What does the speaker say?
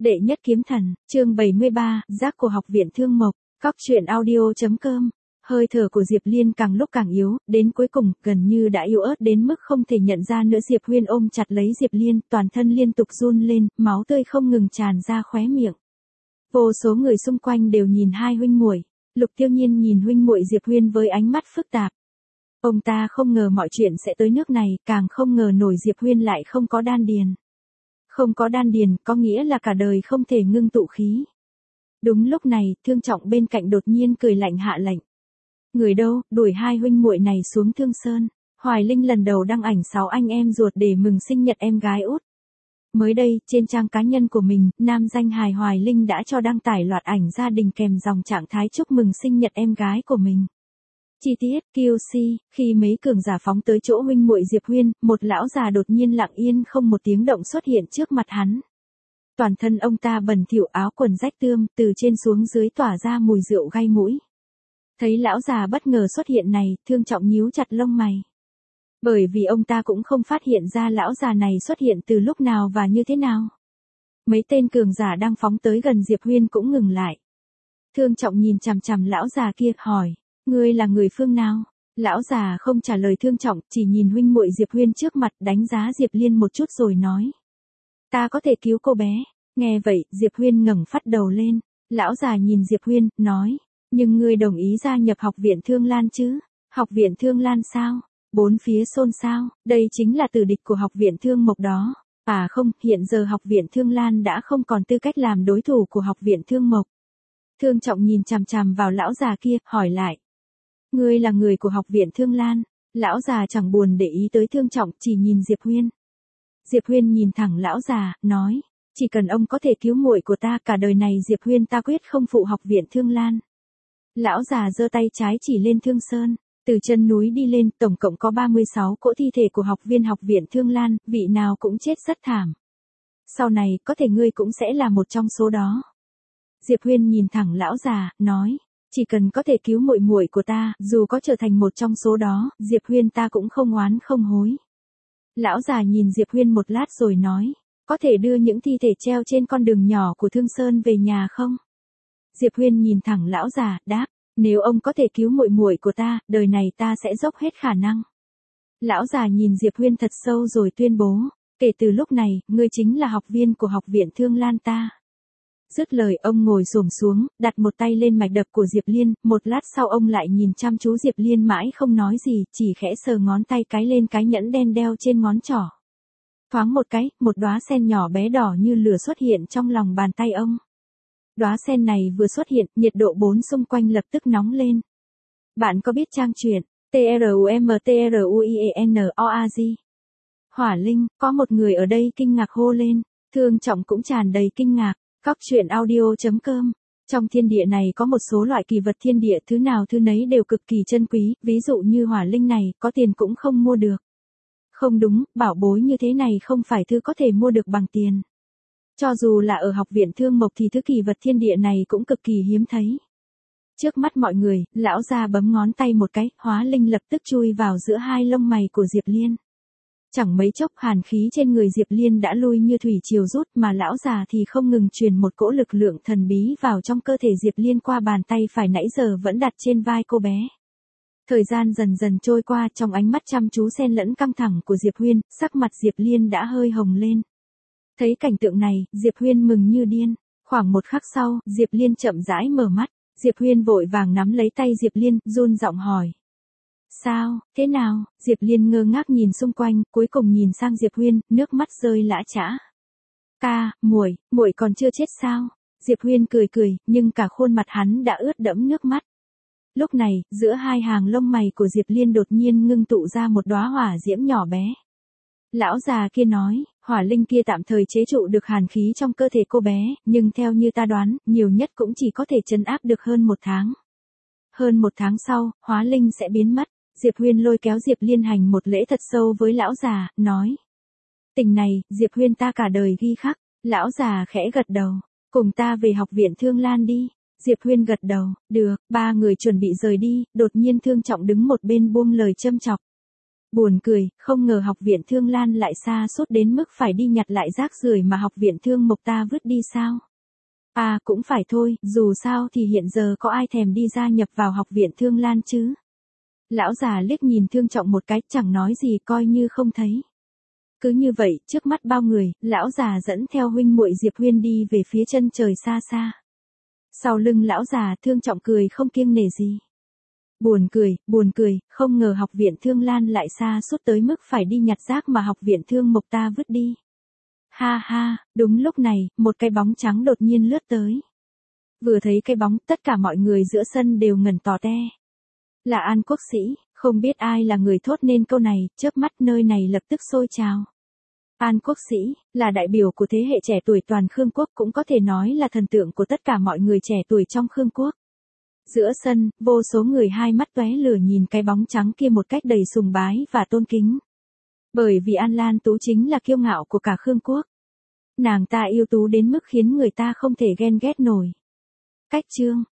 Đệ nhất kiếm thần, chương 73, giác của học viện Thương Mộc, cóc truyện audio.com. Hơi thở của Diệp Liên càng lúc càng yếu, đến cuối cùng, gần như đã yếu ớt đến mức không thể nhận ra nữa. Diệp Huyên ôm chặt lấy Diệp Liên, toàn thân liên tục run lên, máu tươi không ngừng tràn ra khóe miệng. Vô số người xung quanh đều nhìn hai huynh muội. Lục Tiêu Nhiên nhìn huynh muội Diệp Huyên với ánh mắt phức tạp. Ông ta không ngờ mọi chuyện sẽ tới nước này, càng không ngờ nổi Diệp Huyên lại không có đan điền. Không có đan điền, có nghĩa là cả đời không thể ngưng tụ khí. Đúng lúc này, Thương Trọng bên cạnh đột nhiên cười lạnh hạ lệnh. Người đâu, đuổi hai huynh muội này xuống Thương Sơn. Hoài Linh lần đầu đăng ảnh 6 anh em ruột để mừng sinh nhật em gái út. Mới đây, trên trang cá nhân của mình, nam danh hài Hoài Linh đã cho đăng tải loạt ảnh gia đình kèm dòng trạng thái chúc mừng sinh nhật em gái của mình. Chi tiết, QC, khi mấy cường giả phóng tới chỗ huynh muội Diệp Huyên, một lão già đột nhiên lặng yên không một tiếng động xuất hiện trước mặt hắn. Toàn thân ông ta bẩn thỉu, áo quần rách tươm, từ trên xuống dưới tỏa ra mùi rượu gây mũi. Thấy lão già bất ngờ xuất hiện này, Thương Trọng nhíu chặt lông mày. Bởi vì ông ta cũng không phát hiện ra lão già này xuất hiện từ lúc nào và như thế nào. Mấy tên cường giả đang phóng tới gần Diệp Huyên cũng ngừng lại. Thương Trọng nhìn chằm chằm lão già kia, hỏi. Ngươi là người phương nào? Lão già không trả lời Thương Trọng, chỉ nhìn huynh muội Diệp Huyên trước mặt, đánh giá Diệp Liên một chút rồi nói. Ta có thể cứu cô bé. Nghe vậy, Diệp Huyên ngẩng phát đầu lên. Lão già nhìn Diệp Huyên, nói. Nhưng ngươi đồng ý gia nhập học viện Thương Lan chứ? Học viện Thương Lan sao? Bốn phía xôn xao, đây chính là tử địch của học viện Thương Mộc đó. À không, hiện giờ học viện Thương Lan đã không còn tư cách làm đối thủ của học viện Thương Mộc. Thương Trọng nhìn chằm chằm vào lão già kia, hỏi lại. Ngươi là người của học viện Thương Lan. Lão già chẳng buồn để ý tới Thương Trọng, chỉ nhìn Diệp Huyên. Diệp Huyên nhìn thẳng lão già, nói. Chỉ cần ông có thể cứu muội của ta, cả đời này Diệp Huyên ta quyết không phụ học viện Thương Lan. Lão già giơ tay trái chỉ lên Thương Sơn. Từ chân núi đi lên, tổng cộng có 36 cỗ thi thể của học viên học viện Thương Lan, vị nào cũng chết rất thảm. Sau này, có thể ngươi cũng sẽ là một trong số đó. Diệp Huyên nhìn thẳng lão già, nói. Chỉ cần có thể cứu muội muội của ta, dù có trở thành một trong số đó, Diệp Huyên ta cũng không oán không hối. Lão già nhìn Diệp Huyên một lát rồi nói. Có thể đưa những thi thể treo trên con đường nhỏ của Thương Sơn về nhà không? Diệp Huyên nhìn thẳng lão già, đáp. Nếu ông có thể cứu muội muội của ta, đời này ta sẽ dốc hết khả năng. Lão già nhìn Diệp Huyên thật sâu rồi tuyên bố. Kể từ lúc này, ngươi chính là học viên của học viện Thương Lan ta. Dứt lời ông ngồi xổm xuống, đặt một tay lên mạch đập của Diệp Liên, một lát sau ông lại nhìn chăm chú Diệp Liên mãi không nói gì, chỉ khẽ sờ ngón tay cái lên cái nhẫn đen đeo trên ngón trỏ. Thoáng một cái, một đóa sen nhỏ bé đỏ như lửa xuất hiện trong lòng bàn tay ông. Đóa sen này vừa xuất hiện, nhiệt độ bốn xung quanh lập tức nóng lên. Bạn có biết trang truyện TRUMTRUIENOAG? Hỏa Linh, có một người ở đây kinh ngạc hô lên, Thương Trọng cũng tràn đầy kinh ngạc. Cóc truyện audio.com. Trong thiên địa này có một số loại kỳ vật thiên địa thứ nào thứ nấy đều cực kỳ chân quý, ví dụ như hỏa linh này, có tiền cũng không mua được. Không đúng, bảo bối như thế này không phải thứ có thể mua được bằng tiền. Cho dù là ở học viện Thương Mộc thì thứ kỳ vật thiên địa này cũng cực kỳ hiếm thấy. Trước mắt mọi người, lão già bấm ngón tay một cái, hóa linh lập tức chui vào giữa hai lông mày của Diệp Liên. Chẳng mấy chốc hàn khí trên người Diệp Liên đã lui như thủy triều rút mà lão già thì không ngừng truyền một cỗ lực lượng thần bí vào trong cơ thể Diệp Liên qua bàn tay phải nãy giờ vẫn đặt trên vai cô bé. Thời gian dần dần trôi qua, trong ánh mắt chăm chú xen lẫn căng thẳng của Diệp Huyên, sắc mặt Diệp Liên đã hơi hồng lên. Thấy cảnh tượng này, Diệp Huyên mừng như điên. Khoảng một khắc sau, Diệp Liên chậm rãi mở mắt. Diệp Huyên vội vàng nắm lấy tay Diệp Liên, run giọng hỏi. Sao, thế nào? Diệp Liên ngơ ngác nhìn xung quanh, cuối cùng nhìn sang Diệp Huyên, nước mắt rơi lã chã. Ca, muội còn chưa chết sao? Diệp Huyên cười cười, nhưng cả khuôn mặt hắn đã ướt đẫm nước mắt. Lúc này, giữa hai hàng lông mày của Diệp Liên đột nhiên ngưng tụ ra một đóa hỏa diễm nhỏ bé. Lão già kia nói, hỏa linh kia tạm thời chế trụ được hàn khí trong cơ thể cô bé, nhưng theo như ta đoán, nhiều nhất cũng chỉ có thể trấn áp được hơn 1 tháng. Hơn 1 tháng sau, hóa linh sẽ biến mất. Diệp Huyên lôi kéo Diệp Liên hành một lễ thật sâu với lão già, nói. Tình này, Diệp Huyên ta cả đời ghi khắc. Lão già khẽ gật đầu. Cùng ta về học viện Thương Lan đi. Diệp Huyên gật đầu, được, ba người chuẩn bị rời đi, đột nhiên Thương Trọng đứng một bên buông lời châm chọc. Buồn cười, không ngờ học viện Thương Lan lại xa suốt đến mức phải đi nhặt lại rác rưởi mà học viện Thương Mộc ta vứt đi sao? À cũng phải thôi, dù sao thì hiện giờ có ai thèm đi gia nhập vào học viện Thương Lan chứ? Lão già liếc nhìn Thương Trọng một cái, chẳng nói gì coi như không thấy. Cứ như vậy, trước mắt bao người, lão già dẫn theo huynh muội Diệp Huyên đi về phía chân trời xa xa. Sau lưng lão già, Thương Trọng cười không kiêng nể gì. Buồn cười, không ngờ học viện Thương Lan lại xa suốt tới mức phải đi nhặt rác mà học viện Thương Mộc ta vứt đi. Ha ha, đúng lúc này, một cái bóng trắng đột nhiên lướt tới. Vừa thấy cái bóng, tất cả mọi người giữa sân đều ngẩn tò te. Là An Quốc Sĩ, không biết ai là người thốt nên câu này, chớp mắt nơi này lập tức sôi trào. An Quốc Sĩ, là đại biểu của thế hệ trẻ tuổi toàn Khương Quốc, cũng có thể nói là thần tượng của tất cả mọi người trẻ tuổi trong Khương Quốc. Giữa sân, vô số người hai mắt tóe lửa nhìn cái bóng trắng kia một cách đầy sùng bái và tôn kính. Bởi vì An Lan Tú chính là kiêu ngạo của cả Khương Quốc. Nàng ta yêu tú đến mức khiến người ta không thể ghen ghét nổi. Cách chương